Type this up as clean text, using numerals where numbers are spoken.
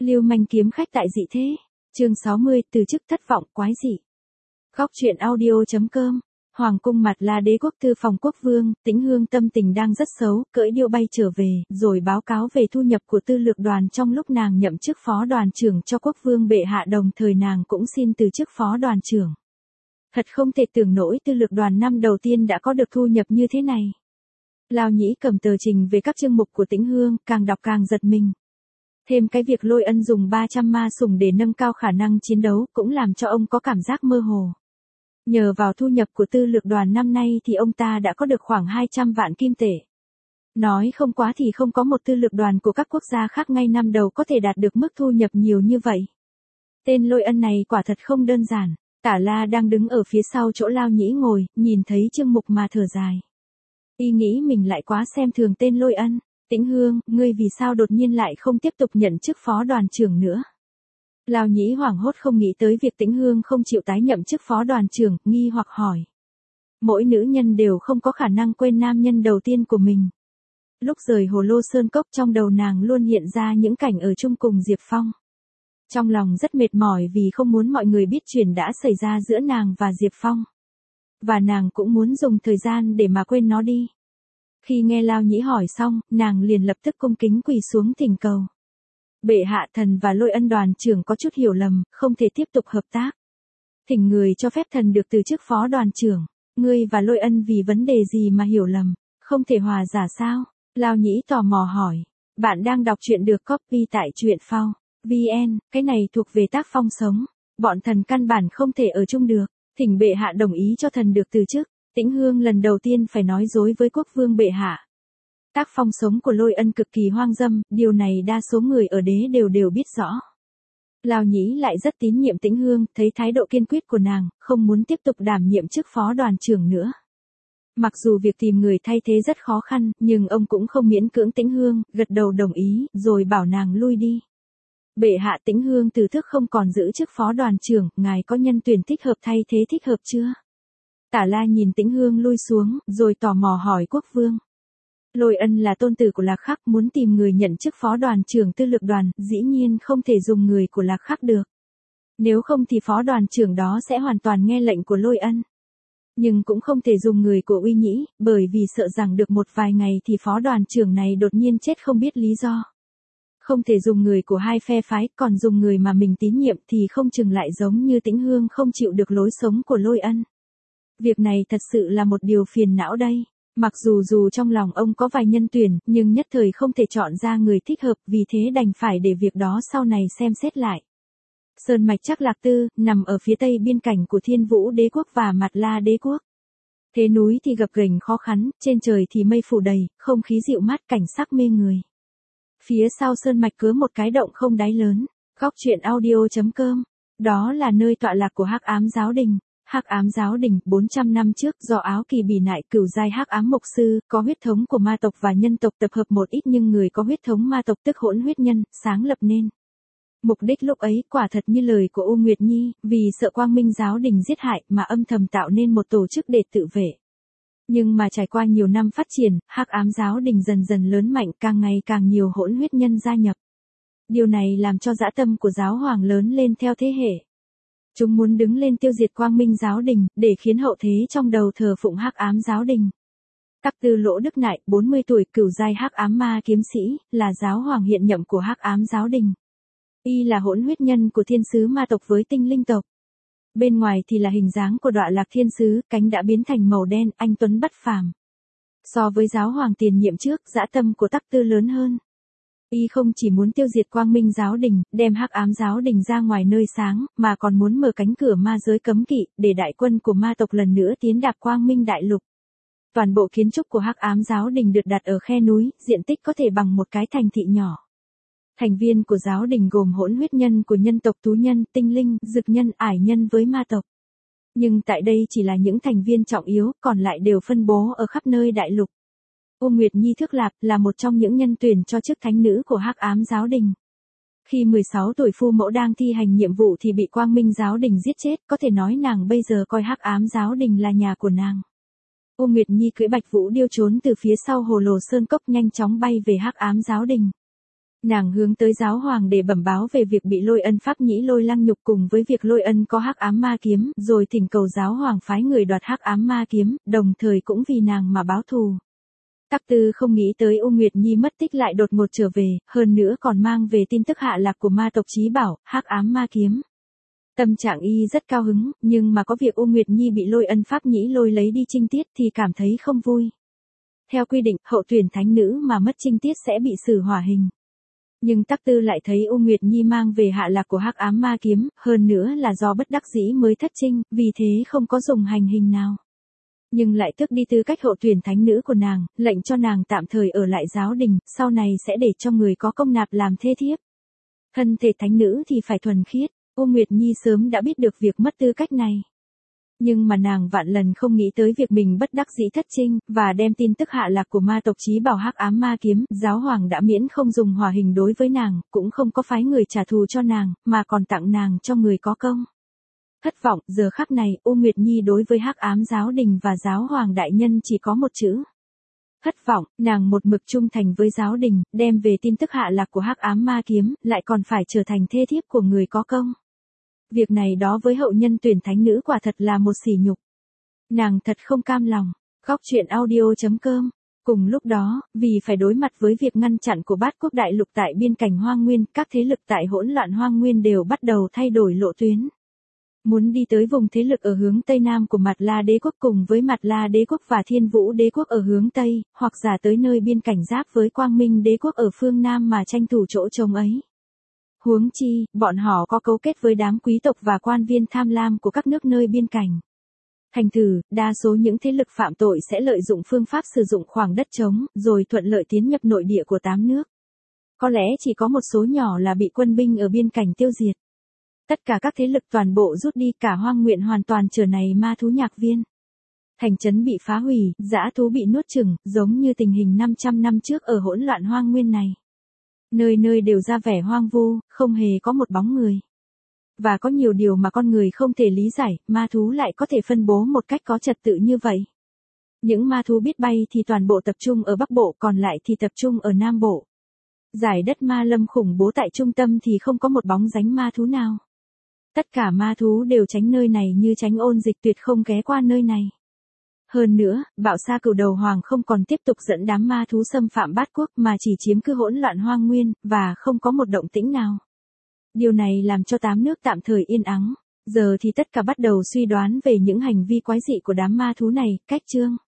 Lưu manh kiếm khách tại dị thế. Chương 60, từ chức thất vọng quái dị. Góc truyện audio.com. Hoàng cung Mặt La Đế quốc tư phòng quốc vương, Tĩnh Hương tâm tình đang rất xấu, cưỡi điêu bay trở về, rồi báo cáo về thu nhập của tư lược đoàn trong lúc nàng nhậm chức phó đoàn trưởng cho quốc vương bệ hạ, đồng thời nàng cũng xin từ chức phó đoàn trưởng. Thật không thể tưởng nổi tư lược đoàn năm đầu tiên đã có được thu nhập như thế này. Lao Nhĩ cầm tờ trình về các chương mục của Tĩnh Hương, càng đọc càng giật mình. Thêm cái việc Lôi Ân dùng 300 ma sủng để nâng cao khả năng chiến đấu cũng làm cho ông có cảm giác mơ hồ. Nhờ vào thu nhập của tư lược đoàn năm nay thì ông ta đã có được khoảng 200 vạn kim tệ. Nói không quá thì không có một tư lược đoàn của các quốc gia khác ngay năm đầu có thể đạt được mức thu nhập nhiều như vậy. Tên Lôi Ân này quả thật không đơn giản. Tả La đang đứng ở phía sau chỗ Lao Nhĩ ngồi, nhìn thấy chương mục mà thở dài. Y nghĩ mình lại quá xem thường tên Lôi Ân. Tĩnh Hương, ngươi vì sao đột nhiên lại không tiếp tục nhận chức phó đoàn trưởng nữa? Lao Nhĩ hoảng hốt không nghĩ tới việc Tĩnh Hương không chịu tái nhậm chức phó đoàn trưởng, nghi hoặc hỏi. Mỗi nữ nhân đều không có khả năng quên nam nhân đầu tiên của mình. Lúc rời Hồ Lô Sơn Cốc trong đầu nàng luôn hiện ra những cảnh ở chung cùng Diệp Phong. Trong lòng rất mệt mỏi vì không muốn mọi người biết chuyện đã xảy ra giữa nàng và Diệp Phong. Và nàng cũng muốn dùng thời gian để mà quên nó đi. Khi nghe Lao Nhĩ hỏi xong, nàng liền lập tức cung kính quỳ xuống thỉnh cầu. Bệ hạ, thần và Lôi Ân đoàn trưởng có chút hiểu lầm, không thể tiếp tục hợp tác. Thỉnh người cho phép thần được từ chức phó đoàn trưởng. Ngươi và Lôi Ân vì vấn đề gì mà hiểu lầm, không thể hòa giải sao? Lao Nhĩ tò mò hỏi. Bạn đang đọc truyện được copy tại truyện phao VN, cái này thuộc về tác phong sống. Bọn thần căn bản không thể ở chung được. Thỉnh bệ hạ đồng ý cho thần được từ chức. Tĩnh Hương lần đầu tiên phải nói dối với quốc vương bệ hạ. Tác phong sống của Lôi Ân cực kỳ hoang dâm, điều này đa số người ở đế đều biết rõ. Lao Nhĩ lại rất tín nhiệm Tĩnh Hương, thấy thái độ kiên quyết của nàng, không muốn tiếp tục đảm nhiệm chức phó đoàn trưởng nữa. Mặc dù việc tìm người thay thế rất khó khăn, nhưng ông cũng không miễn cưỡng Tĩnh Hương, gật đầu đồng ý, rồi bảo nàng lui đi. Bệ hạ, Tĩnh Hương từ chức không còn giữ chức phó đoàn trưởng, ngài có nhân tuyển thích hợp thay thế thích hợp chưa? Tả La nhìn Tĩnh Hương lui xuống, rồi tò mò hỏi quốc vương. Lôi Ân là tôn tử của Lạc Khắc, muốn tìm người nhận chức phó đoàn trưởng tư lược đoàn, dĩ nhiên không thể dùng người của Lạc Khắc được. Nếu không thì phó đoàn trưởng đó sẽ hoàn toàn nghe lệnh của Lôi Ân. Nhưng cũng không thể dùng người của Uy Nhĩ, bởi vì sợ rằng được một vài ngày thì phó đoàn trưởng này đột nhiên chết không biết lý do. Không thể dùng người của hai phe phái, còn dùng người mà mình tín nhiệm thì không chừng lại giống như Tĩnh Hương không chịu được lối sống của Lôi Ân. Việc này thật sự là một điều phiền não đây. Mặc dù trong lòng ông có vài nhân tuyển, nhưng nhất thời không thể chọn ra người thích hợp, vì thế đành phải để việc đó sau này xem xét lại. Sơn mạch Trắc Lạc Tư, nằm ở phía tây biên cảnh của Thiên Vũ Đế quốc và Mặt La Đế quốc. Thế núi thì gập ghềnh khó khăn, trên trời thì mây phủ đầy, không khí dịu mát, cảnh sắc mê người. Phía sau sơn mạch cứa một cái động không đáy lớn. Góc truyện audio.com. Đó là nơi tọa lạc của Hắc Ám Giáo Đình. Hắc Ám Giáo Đình, 400 năm trước do Áo Kỳ Bỉ Nại cửu giai Hắc Ám Mục Sư, có huyết thống của ma tộc và nhân tộc tập hợp một ít nhưng người có huyết thống ma tộc tức hỗn huyết nhân, sáng lập nên. Mục đích lúc ấy quả thật như lời của U Nguyệt Nhi, vì sợ Quang Minh Giáo Đình giết hại mà âm thầm tạo nên một tổ chức để tự vệ. Nhưng mà trải qua nhiều năm phát triển, Hắc Ám Giáo Đình dần dần lớn mạnh, càng ngày càng nhiều hỗn huyết nhân gia nhập. Điều này làm cho dã tâm của giáo hoàng lớn lên theo thế hệ. Chúng muốn đứng lên tiêu diệt Quang Minh Giáo Đình, để khiến hậu thế trong đầu thờ phụng Hắc Ám Giáo Đình. Tắc Tư Lỗ Đức Nại, 40 tuổi, cửu giai Hắc Ám Ma kiếm sĩ, là giáo hoàng hiện nhậm của Hắc Ám Giáo Đình. Y là hỗn huyết nhân của thiên sứ ma tộc với tinh linh tộc. Bên ngoài thì là hình dáng của Đọa Lạc thiên sứ, cánh đã biến thành màu đen, anh tuấn bất phàm. So với giáo hoàng tiền nhiệm trước, dã tâm của Tắc Tư lớn hơn. Y không chỉ muốn tiêu diệt Quang Minh Giáo Đình, đem Hắc Ám Giáo Đình ra ngoài nơi sáng, mà còn muốn mở cánh cửa ma giới cấm kỵ, để đại quân của ma tộc lần nữa tiến đạp Quang Minh Đại Lục. Toàn bộ kiến trúc của Hắc Ám Giáo Đình được đặt ở khe núi, diện tích có thể bằng một cái thành thị nhỏ. Thành viên của giáo đình gồm hỗn huyết nhân của nhân tộc thú nhân, tinh linh, dực nhân, ải nhân với ma tộc. Nhưng tại đây chỉ là những thành viên trọng yếu, còn lại đều phân bố ở khắp nơi đại lục. U Nguyệt Nhi Thước Lạp là một trong những nhân tuyển cho chức thánh nữ của Hắc Ám Giáo Đình. Khi 16 tuổi phu mẫu đang thi hành nhiệm vụ thì bị Quang Minh Giáo Đình giết chết, có thể nói nàng bây giờ coi Hắc Ám Giáo Đình là nhà của nàng. U Nguyệt Nhi cưỡi Bạch Vũ Điêu trốn từ phía sau Hồ Lô Sơn Cốc nhanh chóng bay về Hắc Ám Giáo Đình. Nàng hướng tới giáo hoàng để bẩm báo về việc bị Lôi Ân Pháp Nhĩ Lôi Lăng nhục cùng với việc Lôi Ân có hắc ám ma kiếm, rồi thỉnh cầu giáo hoàng phái người đoạt hắc ám ma kiếm, đồng thời cũng vì nàng mà báo thù. Tắc Tư không nghĩ tới U Nguyệt Nhi mất tích lại đột ngột trở về, hơn nữa còn mang về tin tức hạ lạc của ma tộc Chí Bảo, hắc ám ma kiếm. Tâm trạng y rất cao hứng, nhưng mà có việc U Nguyệt Nhi bị Lôi Ân Pháp Nhĩ Lôi lấy đi trinh tiết thì cảm thấy không vui. Theo quy định, hậu tuyển thánh nữ mà mất trinh tiết sẽ bị xử hỏa hình. Nhưng Tắc Tư lại thấy U Nguyệt Nhi mang về hạ lạc của hắc ám ma kiếm, hơn nữa là do bất đắc dĩ mới thất trinh, vì thế không có dùng hành hình nào. Nhưng lại tước đi tư cách hậu tuyển thánh nữ của nàng, lệnh cho nàng tạm thời ở lại giáo đình, sau này sẽ để cho người có công nạp làm thê thiếp. Thân thể thánh nữ thì phải thuần khiết, U Nguyệt Nhi sớm đã biết được việc mất tư cách này. Nhưng mà nàng vạn lần không nghĩ tới việc mình bất đắc dĩ thất trinh, và đem tin tức hạ lạc của ma tộc Chí Bảo hắc ám ma kiếm, giáo hoàng đã miễn không dùng hỏa hình đối với nàng, cũng không có phái người trả thù cho nàng, mà còn tặng nàng cho người có công. Thất vọng, giờ khắc này, U Nguyệt Nhi đối với hắc ám giáo đình và giáo hoàng đại nhân chỉ có một chữ. Thất vọng, nàng một mực trung thành với giáo đình, đem về tin tức hạ lạc của hắc ám ma kiếm, lại còn phải trở thành thê thiếp của người có công. Việc này đó với hậu nhân tuyển thánh nữ quả thật là một sỉ nhục. Nàng thật không cam lòng. Góc truyện audio.com. Cùng lúc đó, vì phải đối mặt với việc ngăn chặn của Bát Quốc đại lục tại biên cảnh Hoang Nguyên, các thế lực tại hỗn loạn Hoang Nguyên đều bắt đầu thay đổi lộ tuyến. Muốn đi tới vùng thế lực ở hướng Tây Nam của Mạt La Đế quốc cùng với Mạt La Đế quốc và Thiên Vũ Đế quốc ở hướng Tây, hoặc giả tới nơi biên cảnh giáp với Quang Minh Đế quốc ở phương Nam mà tranh thủ chỗ trống ấy. Huống chi, bọn họ có cấu kết với đám quý tộc và quan viên tham lam của các nước nơi biên cảnh. Thành thử, đa số những thế lực phạm tội sẽ lợi dụng phương pháp sử dụng khoảng đất trống, rồi thuận lợi tiến nhập nội địa của 8 nước. Có lẽ chỉ có một số nhỏ là bị quân binh ở biên cảnh tiêu diệt. Tất cả các thế lực toàn bộ rút đi, cả Hoang Nguyện hoàn toàn trở này ma thú nhạc viên. Thành trấn bị phá hủy, dã thú bị nuốt chửng, giống như tình hình 500 năm trước ở hỗn loạn Hoang Nguyên này. Nơi nơi đều ra vẻ hoang vu, không hề có một bóng người. Và có nhiều điều mà con người không thể lý giải, ma thú lại có thể phân bố một cách có trật tự như vậy. Những ma thú biết bay thì toàn bộ tập trung ở Bắc Bộ, còn lại thì tập trung ở Nam Bộ. Giải đất ma lâm khủng bố tại trung tâm thì không có một bóng dáng ma thú nào. Tất cả ma thú đều tránh nơi này như tránh ôn dịch, tuyệt không ghé qua nơi này. Hơn nữa, Bạo Sa Cửu Đầu Hoàng không còn tiếp tục dẫn đám ma thú xâm phạm Bát Quốc mà chỉ chiếm cứ hỗn loạn Hoang Nguyên, và không có một động tĩnh nào. Điều này làm cho 8 nước tạm thời yên ắng. Giờ thì tất cả bắt đầu suy đoán về những hành vi quái dị của đám ma thú này. Cách chương